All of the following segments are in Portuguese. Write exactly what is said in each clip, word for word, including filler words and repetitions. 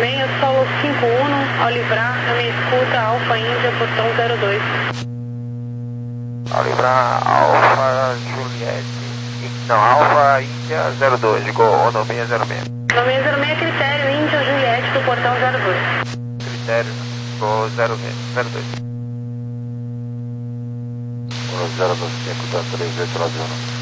meia, solo cinco um, ao livrar, na minha escuta, Alfa Índia, portão zero dois. Ao livrar, Alfa Juliette, não, Alfa Índia zero dois, ligou no seis zero seis. No seis zero seis, critério Índia Juliette, do portão zero dois. Critério, ligou zero dois. zero dois cinco, tá três oito nove um.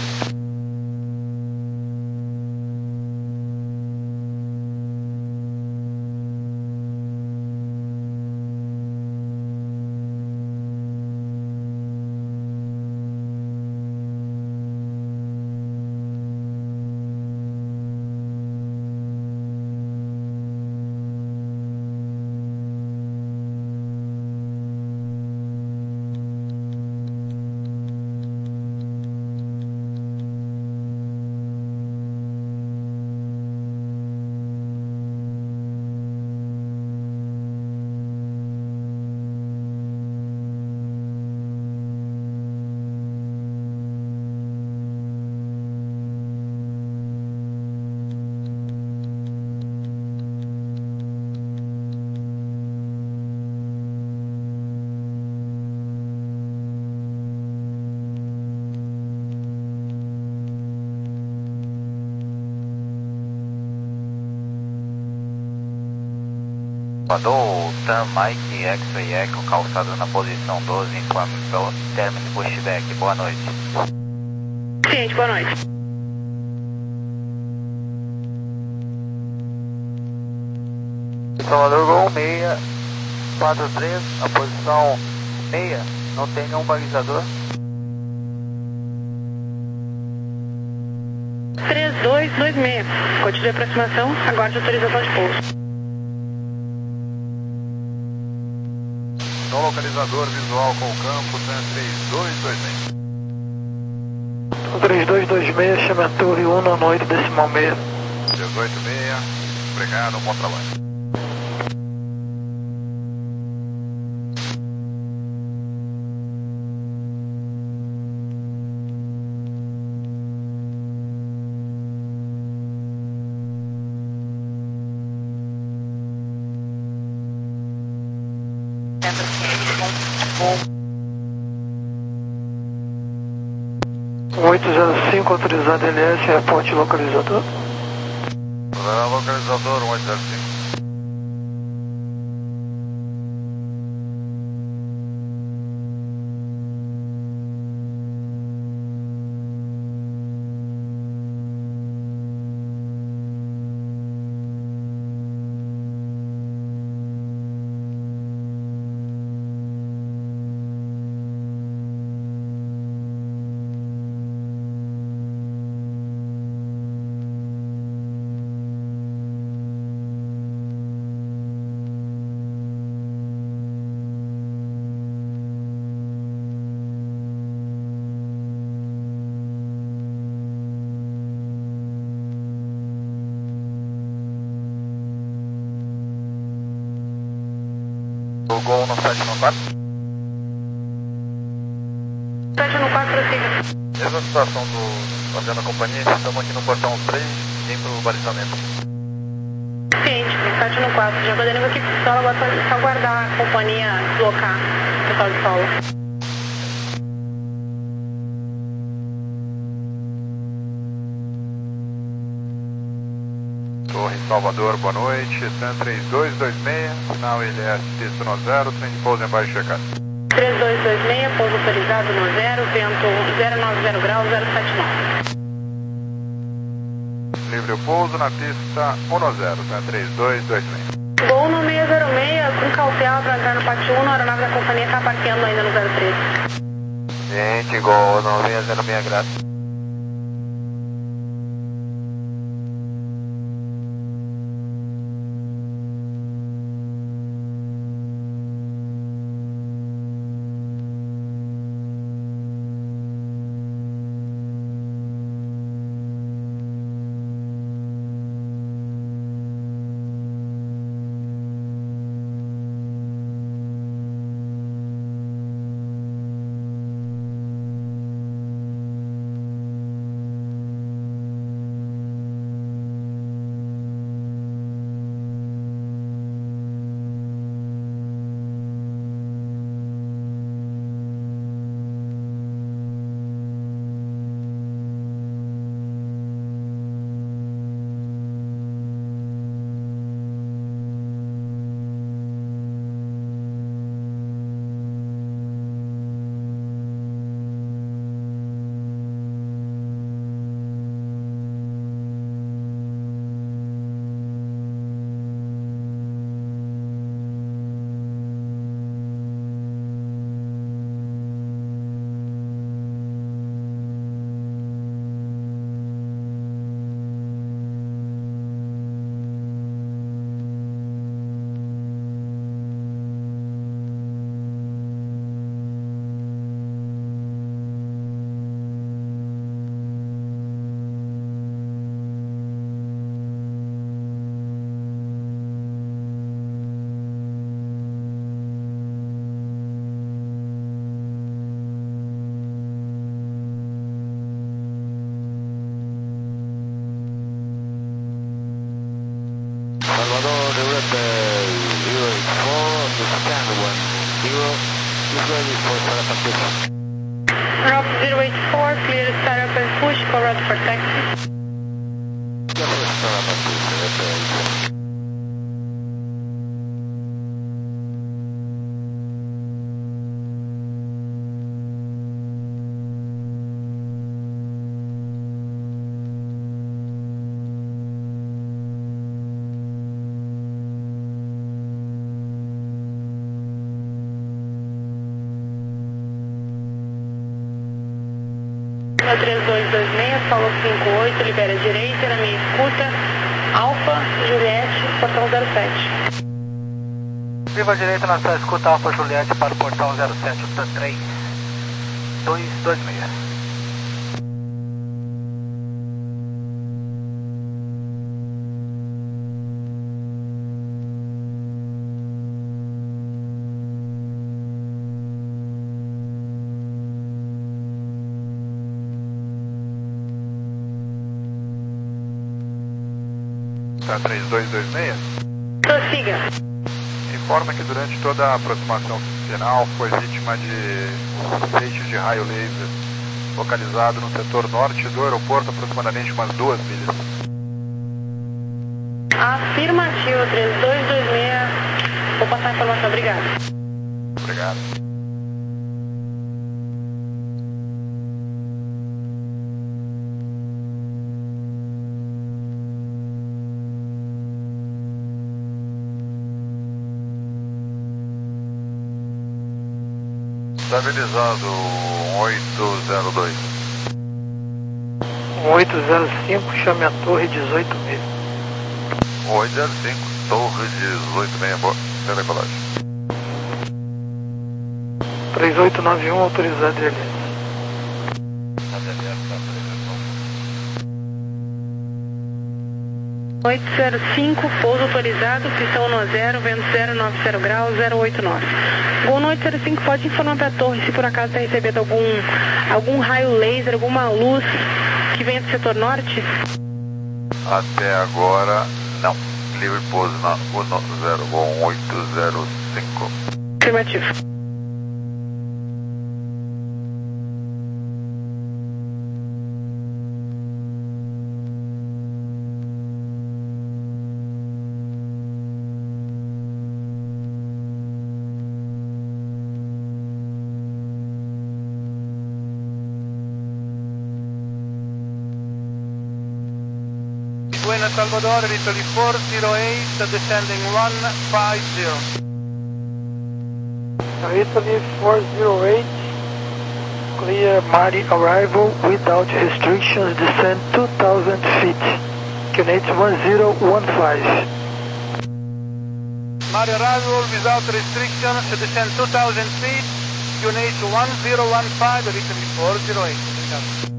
Mandou Tam Mike X-Ray Echo, calçado na posição doze, informe pelo término pushback. Boa noite. Ciente, boa noite. Salvador Gol seis quatro três, a posição seis, não tem nenhum balizador. três dois dois seis, código de aproximação, aguarde autorização de pouso. No localizador visual com o campo, três dois dois seis. três dois dois seis, chama a torre um, no noite decimal seis. dezoito seis, obrigado, bom trabalho. oito zero cinco, autorizado L S, reporte localizador. Localizador oito zero cinco. O Gol no sete no quatro. sete no quatro, prossiga. Mesma situação do avião da companhia, estamos aqui no portão três, vem para o balizamento. Ciente, sete no quatro, já podemos aqui pro solo, agora só aguardar a companhia deslocar o pessoal de solo. Torre Salvador, boa noite. TAM três dois dois seis, sinal L S pista no zero, trem de pouso embaixo checado. três dois dois seis, pouso autorizado no zero, vento zero nove zero graus, zero sete nove. Livre o pouso na pista um no zero, TAM três dois dois seis. Gol no seis zero seis, com cautela para entrar no pátio um, a aeronave da companhia está parqueando ainda no zero três. Gente, Gol no seis zero seis, graças. Route zero eight four, clear startup and push, correct for taxi. três dois dois seis, Paulo cinco oito, libera direita, na minha escuta, Alfa, Juliette, portão zero sete. Viva direita na sua escuta, Alfa Juliette para o portão zero sete, três dois dois seis. Tá três dois dois seis. Prossiga. Informa que durante toda a aproximação final foi vítima de feixe de raio laser localizado no setor norte do aeroporto, aproximadamente umas duas milhas. Afirmativo, três dois dois seis. Vou passar a informação, obrigado. Obrigado. Estabilizando oito zero dois. oito zero cinco, chame a torre dezoito seis. oito zero cinco, torre dezoito seis, boa. Telecolagem. três oito nove um, autorizado L S. oito zero cinco, pouso autorizado, pistão no zero, vento zero nove zero graus, zero oito nove. Gol no oito zero cinco, pode informar para a torre se por acaso está recebendo algum, algum raio laser, alguma luz que venha do setor norte? Até agora, não. Livre pouso na zero um oito zero cinco. Afirmativo. Buena Salvador, Italy four zero eight, descending one five zero. Italy four zero eight, clear Mari arrival without restrictions, descend two thousand feet. Q N H one zero one five. Mari arrival without restriction, descend two thousand feet. Q N H one zero one five, Italy four zero eight. Obrigado.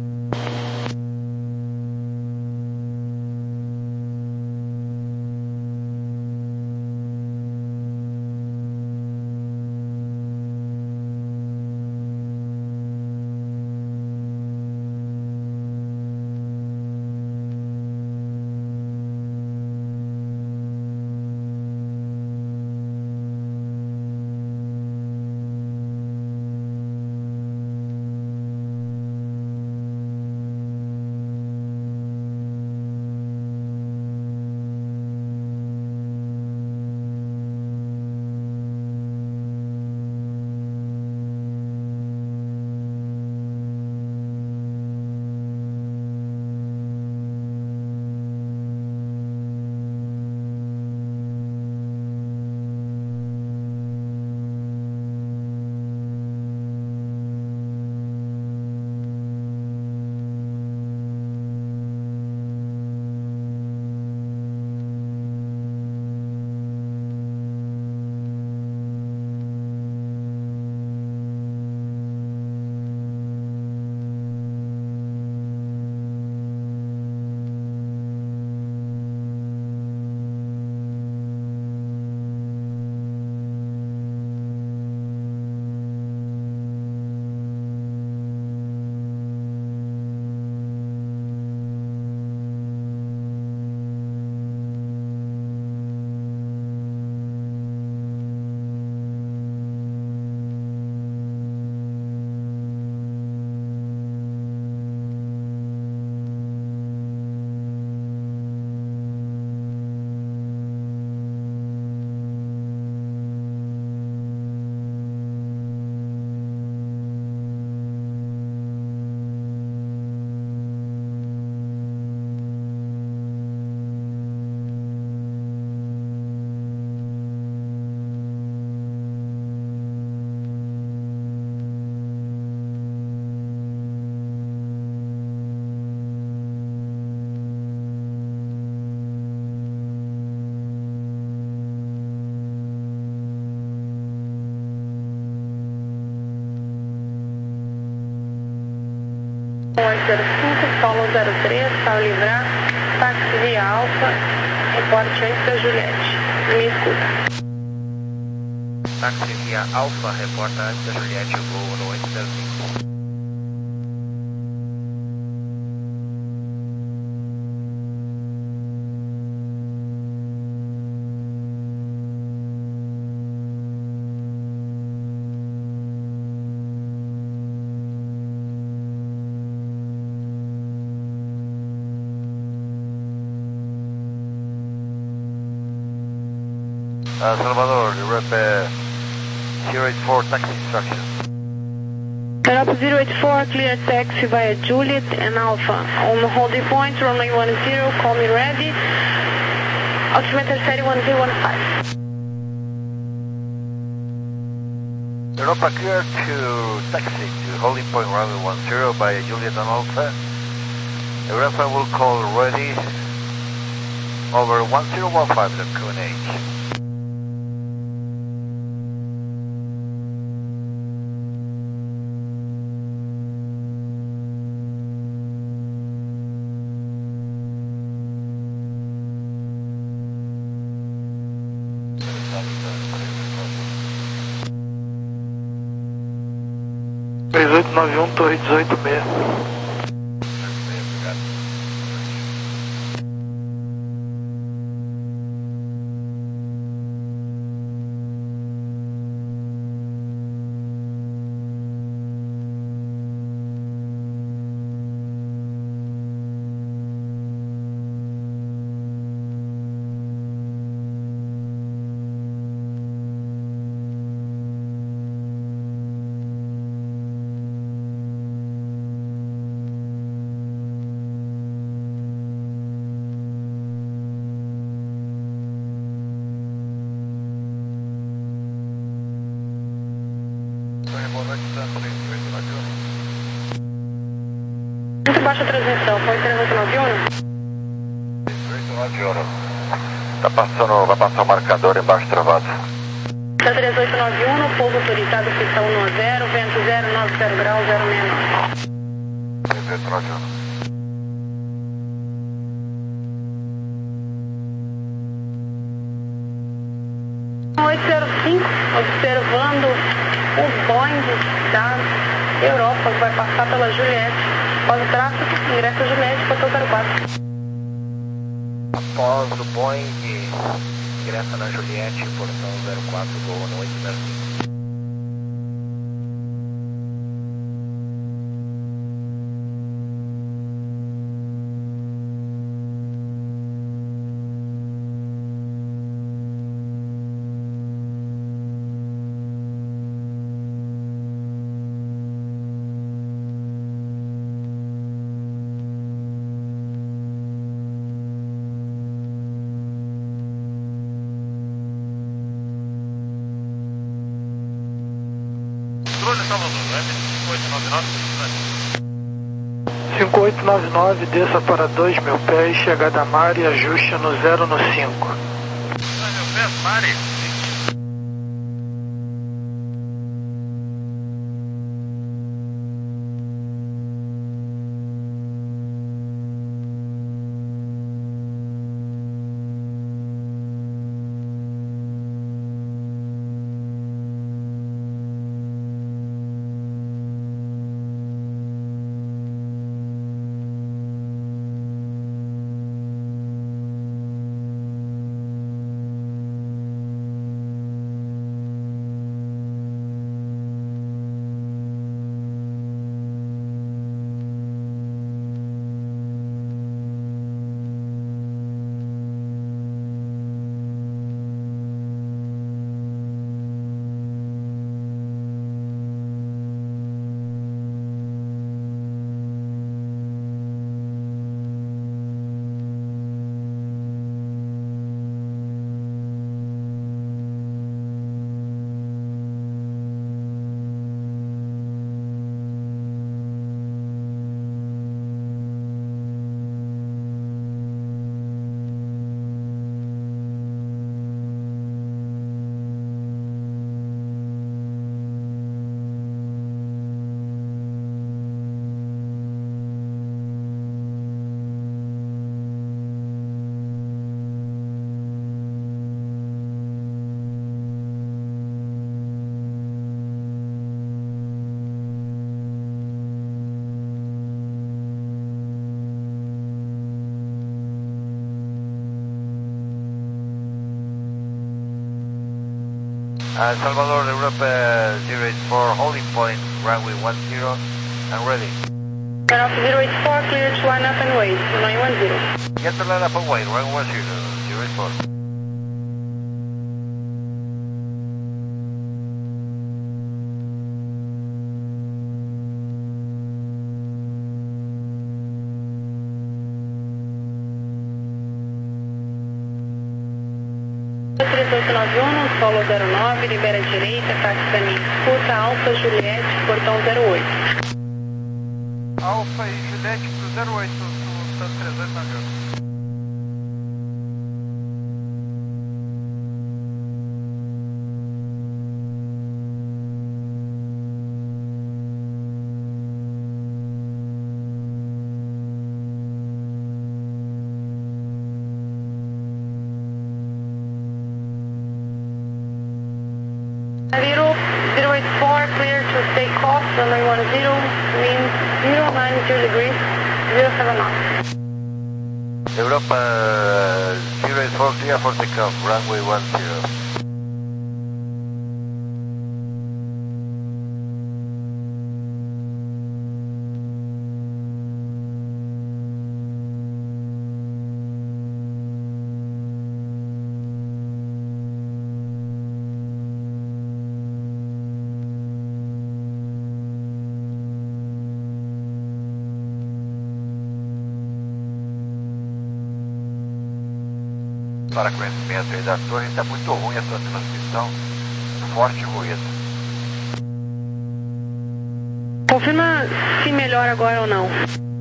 Paulo zero três, para livrar, táxi via Alfa, reporte antes da Juliette. Me escuta. Táxi via Alfa, reporta antes da Juliette, voo no oito zero cinco. Uh, Salvador, you rep uh, zero eight four taxi instruction. Europe zero eight four, clear taxi via Juliet and Alpha. On holding point, runway one zero, call me ready. Altimeter série one zero one five. Europa clear to taxi to holding point runway one zero by Juliet and Alpha. Europa will call ready over one zero one five, the Q N H. três oito nove um, torre dezoito seis. Muito baixa transmissão, foi três oito nove um? três oito nove um. Tá passando, vai passar o marcador embaixo travado. Da três oito nove um, pouso autorizado, pista um zero, vento zero nove zero graus, zero seis nove. três oito nove um. oito zero cinco, observando o Boeing da Europa, que vai passar pela Juliette. Após o tráfego, ingressa a Juliette, portão zero quatro. Após o Boeing, ingressa na Juliette, portão zero quatro, voo no oito zero cinco. cinco oito nove nove, desça para dois mil pés, chegada a mar e ajuste no zero no cinco. dois mil pés, Mari. Uh, Salvador, Europa zero eight four, holding point, runway one zero, and ready. Turn off zero eight four, clear to line up and wait, nine one zero. Get the line up and wait, runway one zero, zero eight four. três oito nove um, solo zero nove, libera a direita, táxi da minha escuta, Alfa Juliette, portão zero oito. Alfa e Juliette pro zero oito, do três oito nove um. Zero, zero eight four, clear to take off, runway one zero, wind zero nine zero degrees, zero seven knots. Europa zero eight four, clear for takeoff, runway one zero. Para conhecimento aí da torre, está muito ruim a sua transmissão, forte ruído. Confirma se melhora agora ou não.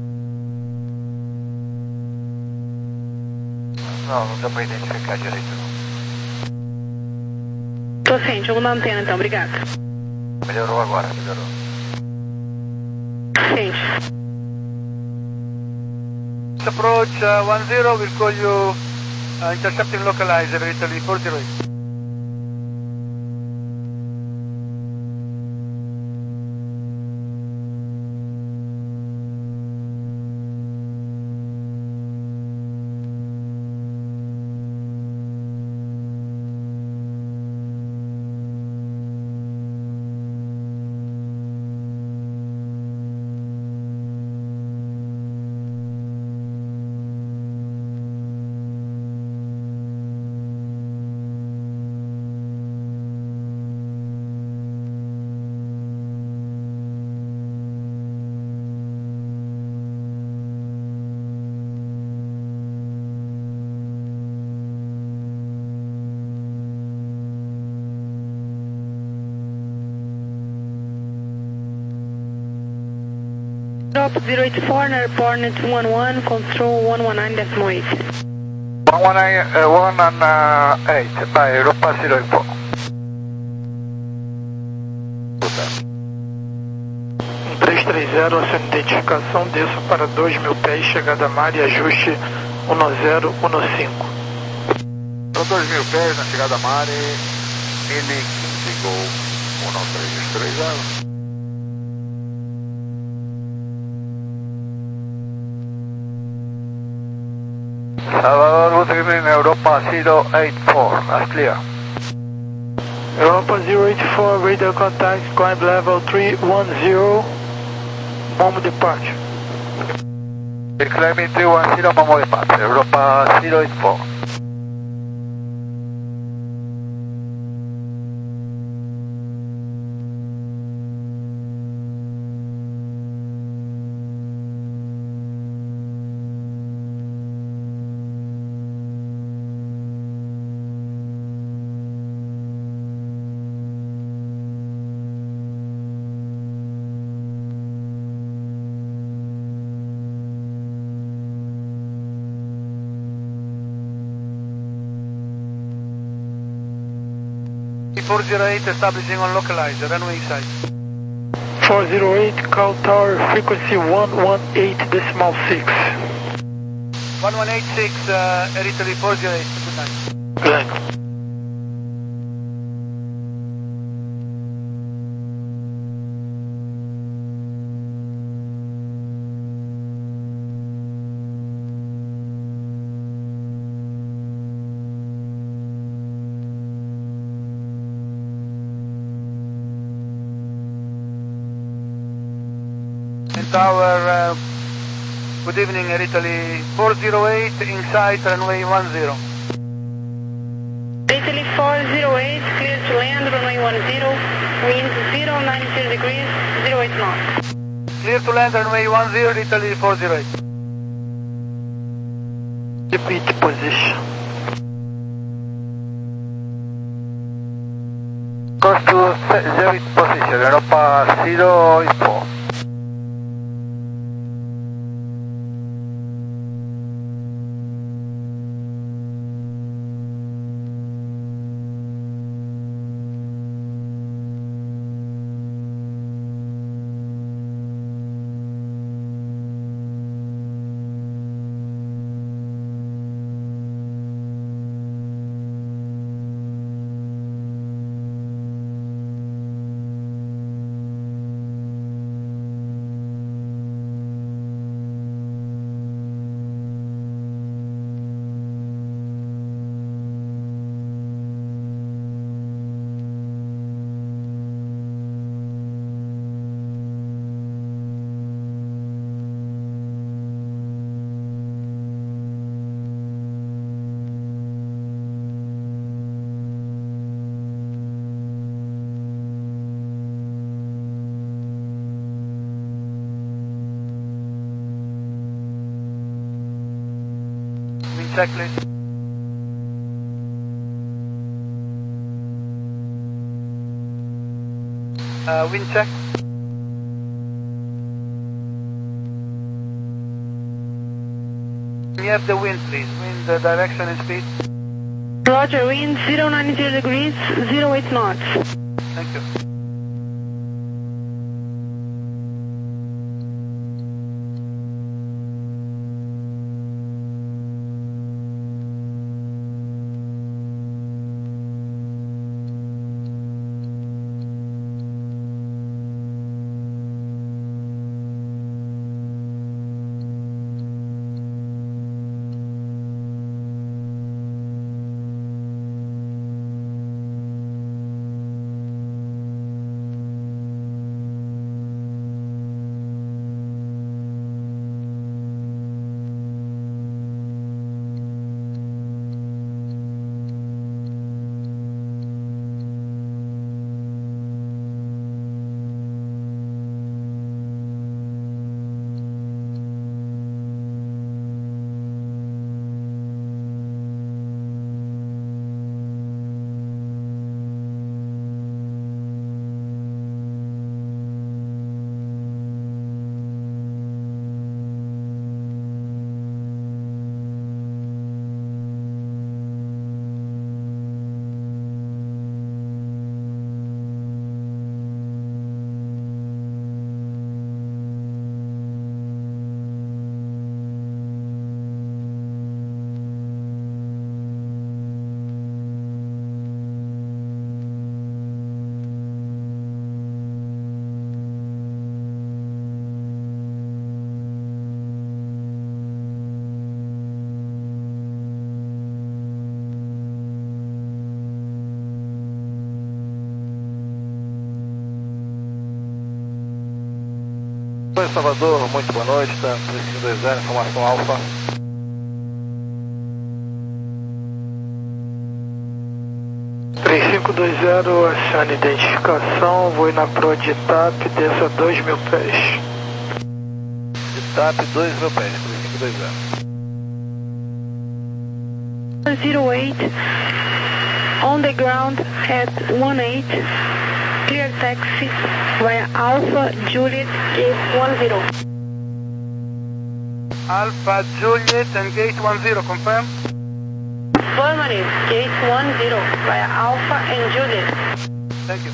Não, não dá para identificar direito não. Tô ciente, eu vou na antena então, obrigado. Melhorou agora, melhorou. Ciente. Approach uh, one zero, we'll call you uh, intercepting localizer, Italy four zero eight. Drop zero eight four, airport net one one, control one one nine decimal eight. one one nine, uh, one and eight, by Europa zero eight four. três três zero, a sua identificação, desça para dois mil pés, chegada a mar e ajuste um zero um cinco. Para dois mil pés na chegada a mar e mil e quinze, gol um três três zero. Salvador, good evening, Europa zero eight four, that's clear. Europa zero eight four, radar contact, climb level three one zero, moment departure. Climbing three one zero, moment departure, Europa zero eight four. four zero eight establishing on localizer, runway inside. four zero eight, call tower frequency one one eight decimal six. one one eight six, uh, Air Italy four zero eight, good night. Good night. Tower, uh, good evening, Air Italy four zero eight, inside runway one zero. Italy four zero eight, clear to land, runway one zero, wind zero nine zero degrees, zero eight knots. Clear to land, runway one zero, Italy four zero eight. Repeat position. Course to zero position, Europa zero info. Check, please. Uh, wind check. Can you have the wind, please? Wind uh, direction and speed. Roger, wind zero nine zero degrees, zero eight knots. Thank you. Oi, Salvador, muito boa noite, tá? três cinco dois zero, informação alfa. três cinco dois zero, achando identificação, vou na proa de TAP, desça dois mil pés. De TAP, dois mil pés, três cinco dois zero. zero eight, on the ground at one eight, clear taxi via Alpha Juliet gate one zero. Alpha Juliet and gate one zero, confirm? Affirmative, gate one zero via Alpha and Juliet. Thank you.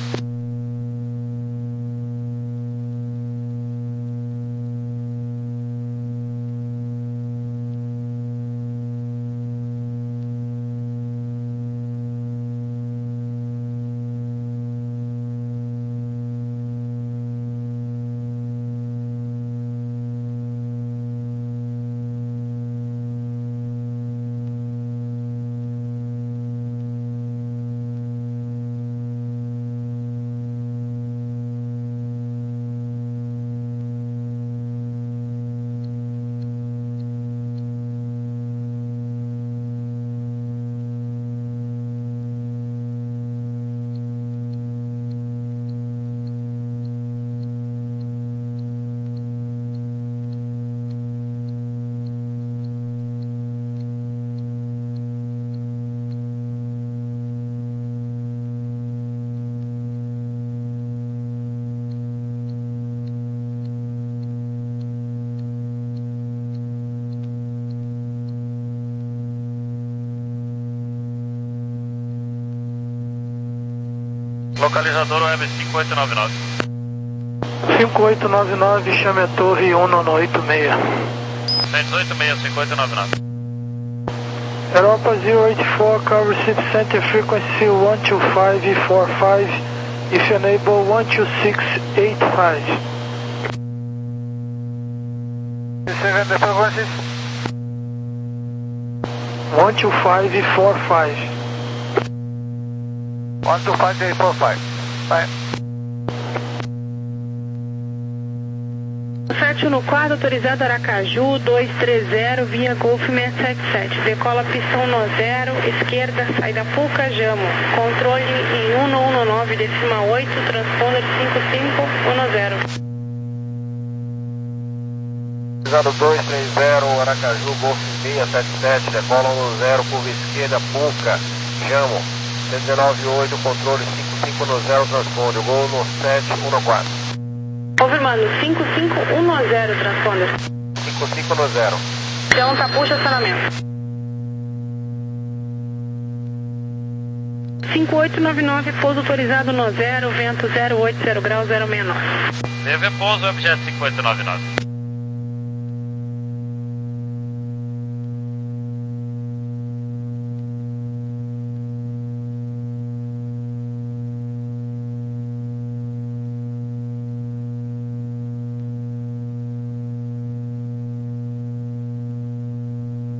Localizador web cinco oito nove nove. cinco oito nove nove, chame a torre um nove oito seis. cento e dezoito seis, cinco oito nove nove. Europa zero eight four, call receive center frequency one two five four five, if enable one two six eight five. Seven the frequencies. one two five four five. one two five eight four five. Bye. sete no quadro, autorizado Aracaju dois três zero, via Golf seis sete sete. Decola pistão no zero, esquerda, saída Puca, Jamo. Controle em um um nove, decima oito, transponder cinco cinco um zero. dois três zero, Aracaju, Golf seis sete sete, decola no zero, curva esquerda, Puca, Jamo. cento e dezenove oito, controle cinco cinco no zero, transponde, gol no sete um quatro. Confirmando, cinco cinco um zero, transponder. cinco cinco no zero. Então, tapuxa, acionamento. cinco oito nove nove, pouso autorizado no zero, vento zero oito zero graus, zero seis nove. Teve pouso, objeto cinco oito nove nove.